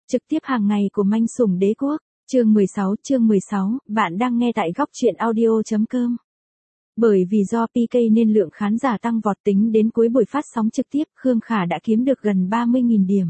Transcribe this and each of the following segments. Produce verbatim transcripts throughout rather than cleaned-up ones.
Trực tiếp hàng ngày của Manh Sủng Đế Quốc, chương mười sáu, chương mười sáu, bạn đang nghe tại góc truyện audio.com. Bởi vì do pê ca nên lượng khán giả tăng vọt, tính đến cuối buổi phát sóng trực tiếp, Khương Khả đã kiếm được gần ba mươi nghìn điểm.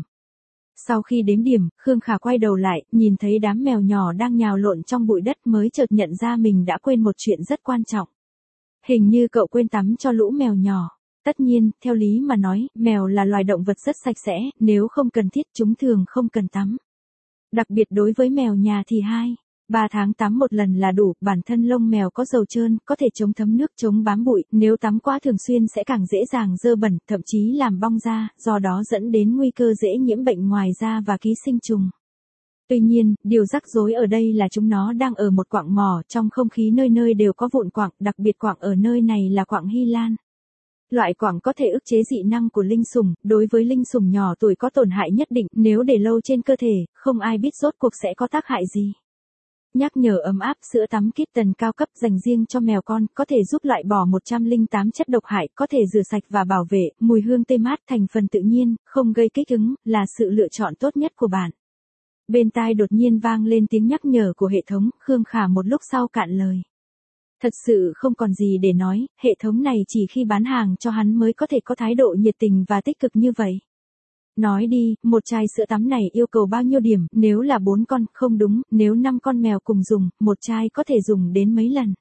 Sau khi đếm điểm, Khương Khả quay đầu lại, nhìn thấy đám mèo nhỏ đang nhào lộn trong bụi đất mới chợt nhận ra mình đã quên một chuyện rất quan trọng. Hình như cậu quên tắm cho lũ mèo nhỏ. Tất nhiên, theo lý mà nói, mèo là loài động vật rất sạch sẽ, nếu không cần thiết chúng thường không cần tắm. Đặc biệt đối với mèo nhà thì hai, ba tháng tắm một lần là đủ, bản thân lông mèo có dầu trơn, có thể chống thấm nước, chống bám bụi, nếu tắm quá thường xuyên sẽ càng dễ dàng dơ bẩn, thậm chí làm bong da, do đó dẫn đến nguy cơ dễ nhiễm bệnh ngoài da và ký sinh trùng. Tuy nhiên, điều rắc rối ở đây là chúng nó đang ở một quặng mỏ, trong không khí nơi nơi đều có vụn quặng, đặc biệt quặng ở nơi này là quặng Hy Lan. Loại quặng có thể ức chế dị năng của linh sủng, đối với linh sủng nhỏ tuổi có tổn hại nhất định, nếu để lâu trên cơ thể, không ai biết rốt cuộc sẽ có tác hại gì. Nhắc nhở ấm áp, sữa tắm Kitten cao cấp dành riêng cho mèo con, có thể giúp loại bỏ một trăm lẻ tám chất độc hại, có thể rửa sạch và bảo vệ, mùi hương tê mát, thành phần tự nhiên, không gây kích ứng, là sự lựa chọn tốt nhất của bạn. Bên tai đột nhiên vang lên tiếng nhắc nhở của hệ thống, Khương Khả một lúc sau cạn lời. Thật sự không còn gì để nói, hệ thống này chỉ khi bán hàng cho hắn mới có thể có thái độ nhiệt tình và tích cực như vậy. Nói đi, một chai sữa tắm này yêu cầu bao nhiêu điểm, nếu là bốn con, không đúng, nếu năm con mèo cùng dùng, một chai có thể dùng đến mấy lần.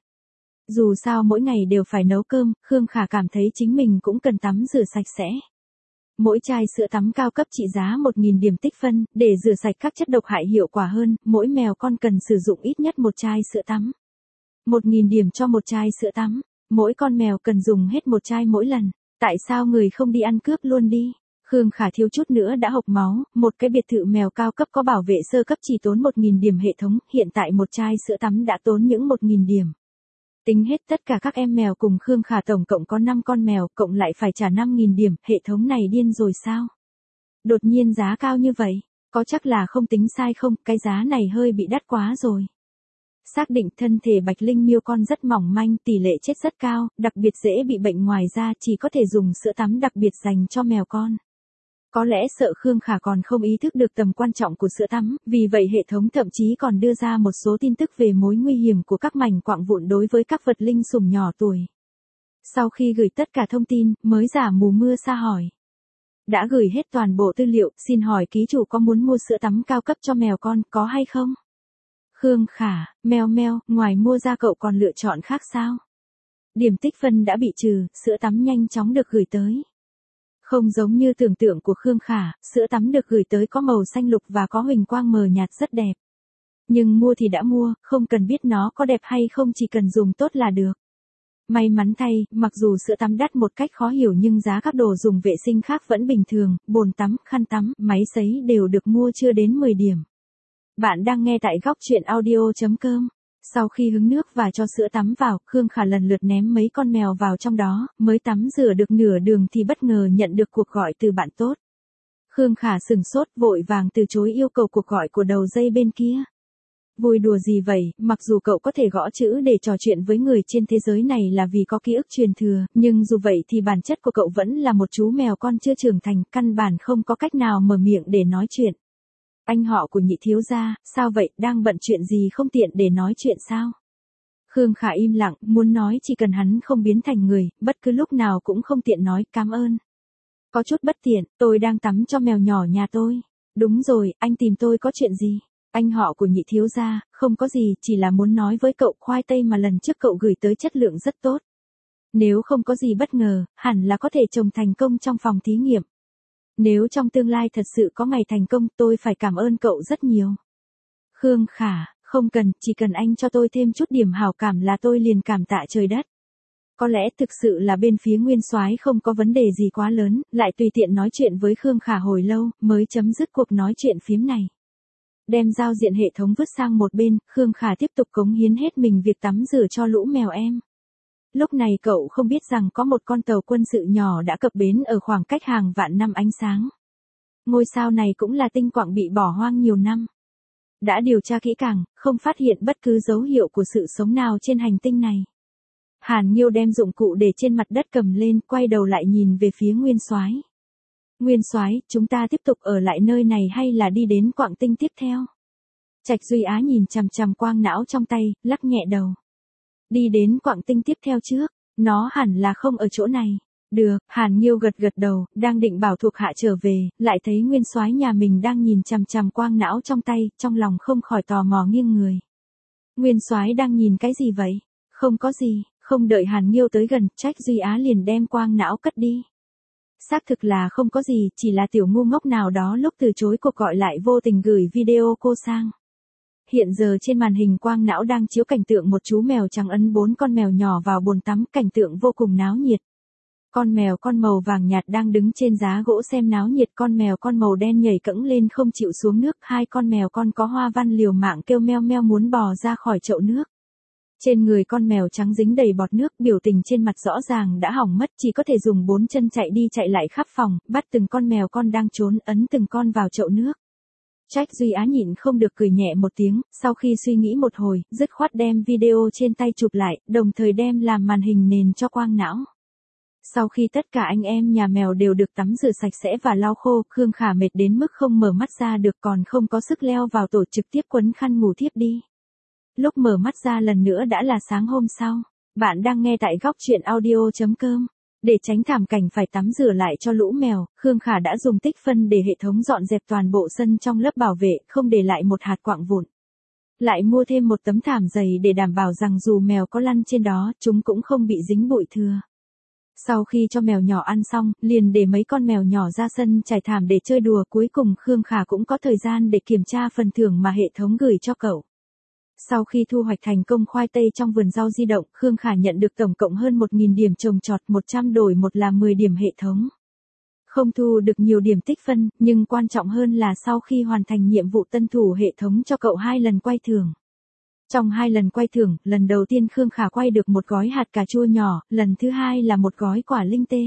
Dù sao mỗi ngày đều phải nấu cơm, Khương Khả cảm thấy chính mình cũng cần tắm rửa sạch sẽ. Mỗi chai sữa tắm cao cấp trị giá một nghìn điểm tích phân, để rửa sạch các chất độc hại hiệu quả hơn, mỗi mèo con cần sử dụng ít nhất một chai sữa tắm. một nghìn điểm cho một chai sữa tắm, mỗi con mèo cần dùng hết một chai mỗi lần. Tại sao người không đi ăn cướp luôn đi? Khương Khả thiếu chút nữa đã hộc máu, một cái biệt thự mèo cao cấp có bảo vệ sơ cấp chỉ tốn một nghìn điểm hệ thống, hiện tại một chai sữa tắm đã tốn những một nghìn điểm. Tính hết tất cả các em mèo cùng Khương Khả tổng cộng có năm con mèo, cộng lại phải trả năm nghìn điểm, hệ thống này điên rồi sao? Đột nhiên giá cao như vậy, có chắc là không tính sai không, cái giá này hơi bị đắt quá rồi. Xác định thân thể bạch linh miêu con rất mỏng manh, tỷ lệ chết rất cao, đặc biệt dễ bị bệnh ngoài da, chỉ có thể dùng sữa tắm đặc biệt dành cho mèo con. Có lẽ sợ Khương Khả còn không ý thức được tầm quan trọng của sữa tắm, vì vậy hệ thống thậm chí còn đưa ra một số tin tức về mối nguy hiểm của các mảnh quặng vụn đối với các vật linh sủng nhỏ tuổi. Sau khi gửi tất cả thông tin, mới giả mù mưa sa hỏi. Đã gửi hết toàn bộ tư liệu, xin hỏi ký chủ có muốn mua sữa tắm cao cấp cho mèo con, có hay không? Khương Khả, meo meo, ngoài mua ra cậu còn lựa chọn khác sao? Điểm tích phân đã bị trừ, sữa tắm nhanh chóng được gửi tới. Không giống như tưởng tượng của Khương Khả, sữa tắm được gửi tới có màu xanh lục và có huỳnh quang mờ nhạt rất đẹp. Nhưng mua thì đã mua, không cần biết nó có đẹp hay không, chỉ cần dùng tốt là được. May mắn thay, mặc dù sữa tắm đắt một cách khó hiểu nhưng giá các đồ dùng vệ sinh khác vẫn bình thường, bồn tắm, khăn tắm, máy sấy đều được mua chưa đến mười điểm. Bạn đang nghe tại góc truyện audio.com. Sau khi hứng nước và cho sữa tắm vào, Khương Khả lần lượt ném mấy con mèo vào trong đó, mới tắm rửa được nửa đường thì bất ngờ nhận được cuộc gọi từ bạn tốt. Khương Khả sừng sốt, vội vàng từ chối yêu cầu cuộc gọi của đầu dây bên kia. Vui đùa gì vậy, mặc dù cậu có thể gõ chữ để trò chuyện với người trên thế giới này là vì có ký ức truyền thừa, nhưng dù vậy thì bản chất của cậu vẫn là một chú mèo con chưa trưởng thành, căn bản không có cách nào mở miệng để nói chuyện. Anh họ của nhị thiếu gia, sao vậy, đang bận chuyện gì không tiện để nói chuyện sao? Khương Khả im lặng, muốn nói chỉ cần hắn không biến thành người, bất cứ lúc nào cũng không tiện nói, cảm ơn. Có chút bất tiện, tôi đang tắm cho mèo nhỏ nhà tôi. Đúng rồi, anh tìm tôi có chuyện gì? Anh họ của nhị thiếu gia, không có gì, chỉ là muốn nói với cậu khoai tây mà lần trước cậu gửi tới chất lượng rất tốt. Nếu không có gì bất ngờ, hẳn là có thể trồng thành công trong phòng thí nghiệm. Nếu trong tương lai thật sự có ngày thành công, tôi phải cảm ơn cậu rất nhiều. Khương Khả, không cần, chỉ cần anh cho tôi thêm chút điểm hảo cảm là tôi liền cảm tạ trời đất. Có lẽ thực sự là bên phía Nguyên Soái không có vấn đề gì quá lớn, lại tùy tiện nói chuyện với Khương Khả hồi lâu, mới chấm dứt cuộc nói chuyện phiếm này. Đem giao diện hệ thống vứt sang một bên, Khương Khả tiếp tục cống hiến hết mình việc tắm rửa cho lũ mèo em. Lúc này cậu không biết rằng có một con tàu quân sự nhỏ đã cập bến ở khoảng cách hàng vạn năm ánh sáng. Ngôi sao này cũng là tinh quặng bị bỏ hoang nhiều năm. Đã điều tra kỹ càng, không phát hiện bất cứ dấu hiệu của sự sống nào trên hành tinh này. Hàn Nghiêu đem dụng cụ để trên mặt đất cầm lên, quay đầu lại nhìn về phía Nguyên Soái. Nguyên soái, chúng ta tiếp tục ở lại nơi này hay là đi đến quạng tinh tiếp theo? Trạch Duy Á nhìn chằm chằm quang não trong tay, lắc nhẹ đầu. Đi đến quạng tinh tiếp theo trước, nó hẳn là không ở chỗ này. Được, Hàn Nghiêu gật gật đầu, đang định bảo thuộc hạ trở về, lại thấy nguyên soái nhà mình đang nhìn chằm chằm quang não trong tay, trong lòng không khỏi tò mò nghiêng người. Nguyên soái đang nhìn cái gì vậy? Không có gì, không đợi Hàn Nghiêu tới gần, Trạch Duy Á liền đem quang não cất đi. Xác thực là không có gì, chỉ là tiểu ngu ngốc nào đó lúc từ chối cuộc gọi lại vô tình gửi video cô sang. Hiện giờ trên màn hình quang não đang chiếu cảnh tượng một chú mèo trắng ấn bốn con mèo nhỏ vào bồn tắm, cảnh tượng vô cùng náo nhiệt. Con mèo con màu vàng nhạt đang đứng trên giá gỗ xem náo nhiệt, con mèo con màu đen nhảy cẫng lên không chịu xuống nước, hai con mèo con có hoa văn liều mạng kêu meo meo muốn bò ra khỏi chậu nước. Trên người con mèo trắng dính đầy bọt nước, biểu tình trên mặt rõ ràng đã hỏng mất, chỉ có thể dùng bốn chân chạy đi chạy lại khắp phòng, bắt từng con mèo con đang trốn, ấn từng con vào chậu nước. Trạch Duy Á nhịn không được cười nhẹ một tiếng, sau khi suy nghĩ một hồi, dứt khoát đem video trên tay chụp lại, đồng thời đem làm màn hình nền cho quang não. Sau khi tất cả anh em nhà mèo đều được tắm rửa sạch sẽ và lau khô, Khương Khả mệt đến mức không mở mắt ra được, còn không có sức leo vào tổ, trực tiếp quấn khăn ngủ thiếp đi. Lúc mở mắt ra lần nữa đã là sáng hôm sau. Bạn đang nghe tại góc truyện audio chấm com. Để tránh thảm cảnh phải tắm rửa lại cho lũ mèo, Khương Khả đã dùng tích phân để hệ thống dọn dẹp toàn bộ sân trong lớp bảo vệ, không để lại một hạt quạng vụn. Lại mua thêm một tấm thảm dày để đảm bảo rằng dù mèo có lăn trên đó, chúng cũng không bị dính bụi thừa. Sau khi cho mèo nhỏ ăn xong, liền để mấy con mèo nhỏ ra sân trải thảm để chơi đùa, cuối cùng Khương Khả cũng có thời gian để kiểm tra phần thưởng mà hệ thống gửi cho cậu. Sau khi thu hoạch thành công khoai tây trong vườn rau di động, Khương Khả nhận được tổng cộng hơn một nghìn điểm trồng trọt, một trăm đổi một là mười điểm hệ thống. Không thu được nhiều điểm tích phân, nhưng quan trọng hơn là sau khi hoàn thành nhiệm vụ tân thủ hệ thống cho cậu hai lần quay thưởng. Trong hai lần quay thưởng, lần đầu tiên Khương Khả quay được một gói hạt cà chua nhỏ, lần thứ hai là một gói quả linh tê.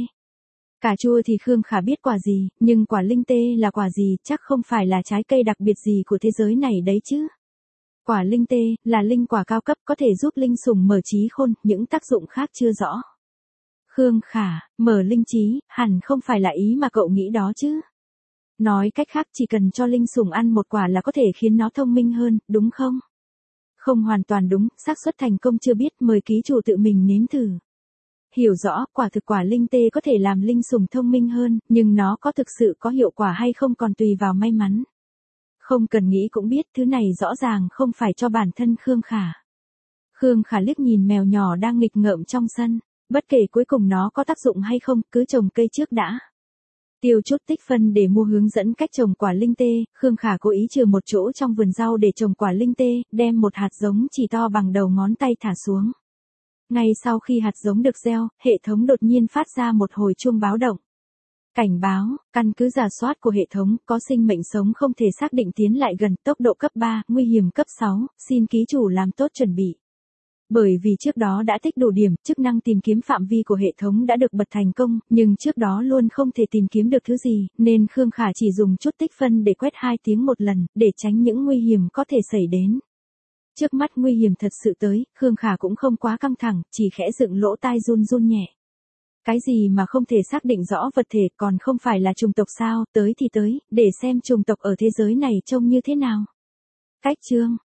Cà chua thì Khương Khả biết quả gì, nhưng quả linh tê là quả gì, chắc không phải là trái cây đặc biệt gì của thế giới này đấy chứ. Quả linh tê là linh quả cao cấp, có thể giúp linh sủng mở trí khôn, những tác dụng khác chưa rõ. Khương Khả, mở linh trí, hẳn không phải là ý mà cậu nghĩ đó chứ. Nói cách khác, chỉ cần cho linh sủng ăn một quả là có thể khiến nó thông minh hơn, đúng không? Không hoàn toàn đúng, xác suất thành công chưa biết, mời ký chủ tự mình nếm thử. Hiểu rõ, quả thực quả linh tê có thể làm linh sủng thông minh hơn, nhưng nó có thực sự có hiệu quả hay không còn tùy vào may mắn. Không cần nghĩ cũng biết, thứ này rõ ràng không phải cho bản thân Khương Khả. Khương Khả liếc nhìn mèo nhỏ đang nghịch ngợm trong sân, bất kể cuối cùng nó có tác dụng hay không, cứ trồng cây trước đã. Tiêu chút tích phân để mua hướng dẫn cách trồng quả linh tê, Khương Khả cố ý trừ một chỗ trong vườn rau để trồng quả linh tê, đem một hạt giống chỉ to bằng đầu ngón tay thả xuống. Ngay sau khi hạt giống được gieo, hệ thống đột nhiên phát ra một hồi chuông báo động. Cảnh báo, căn cứ rà soát của hệ thống, có sinh mệnh sống không thể xác định tiến lại gần, tốc độ cấp ba, nguy hiểm cấp sáu, xin ký chủ làm tốt chuẩn bị. Bởi vì trước đó đã tích đủ điểm, chức năng tìm kiếm phạm vi của hệ thống đã được bật thành công, nhưng trước đó luôn không thể tìm kiếm được thứ gì, nên Khương Khả chỉ dùng chút tích phân để quét hai tiếng một lần, để tránh những nguy hiểm có thể xảy đến. Trước mắt nguy hiểm thật sự tới, Khương Khả cũng không quá căng thẳng, chỉ khẽ dựng lỗ tai run run nhẹ. Cái gì mà không thể xác định rõ vật thể, còn không phải là chủng tộc sao, tới thì tới, để xem chủng tộc ở thế giới này trông như thế nào. Cách chương